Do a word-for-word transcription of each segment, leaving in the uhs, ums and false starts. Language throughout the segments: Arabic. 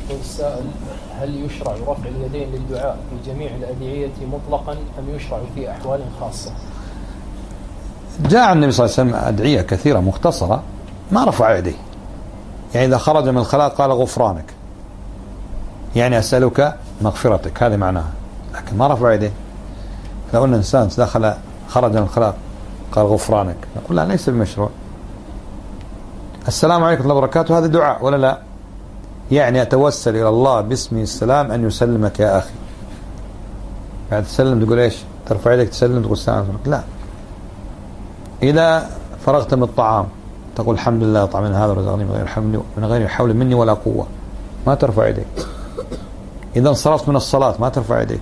والسائل: هل يشرع رفع اليدين للدعاء في جميع الأدعية مطلقا أم يشرع في أحوال خاصة؟ جاء عن النبي صلى الله عليه وسلم أدعية كثيرة مختصرة ما رفع يديه، يعني إذا خرج من الخلاء قال غفرانك، يعني أسألك مغفرتك، هذا معناها، لكن ما رفع يديه. لو أن إنسان دخل خرج من الخلاء قال غفرانك نقول لا، ليس بمشروع. السلام عليكم ورحمة الله وبركاته هذا دعاء ولا لا؟ يعني أتوسل إلى الله باسمه السلام أن يسلمك يا أخي. بعد تسلم تقول إيش؟ ترفع يدك تسلم تقول السلام عليكم؟ لا. إذا فرغت من الطعام تقول الحمد لله طعمنا هذا ورزقني من غير حول من غير حول مني ولا قوة، ما ترفع يديك. إذا انصرفت من الصلاة ما ترفع يديك.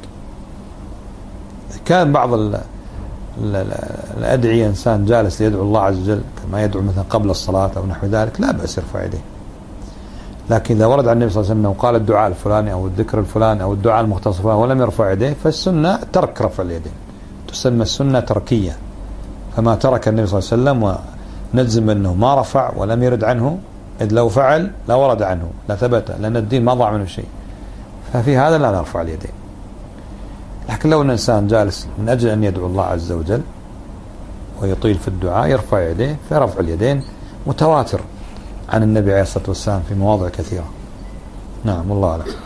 كان بعض ال الأدعية إنسان جالس يدعو الله عز وجل كما يدعو مثلا قبل الصلاة أو نحو ذلك لا بأس يرفع يديه. لكن إذا ورد عن النبي صلى الله عليه وسلم وقال الدعاء الفلاني أو الذكر الفلاني أو الدعاء المختصر الفلاني ولم يرفع يديه فالسنة ترك رفع اليدين، تسمى السنة تركية. فما ترك النبي صلى الله عليه وسلم ونجزم أنه ما رفع ولم يرد عنه، إذ لو فعل لا ورد عنه لا ثبت، لأن الدين ما ضاع منه شيء. ففي هذا لا نرفع اليدين. لكن لو أن إنسان جالس من أجل أن يدعو الله عز وجل ويطيل في الدعاء يرفع يديه، فرفع اليدين متواتر عن النبي عليه الصلاة والسلام في مواضع كثيرة. نعم والله أعلم.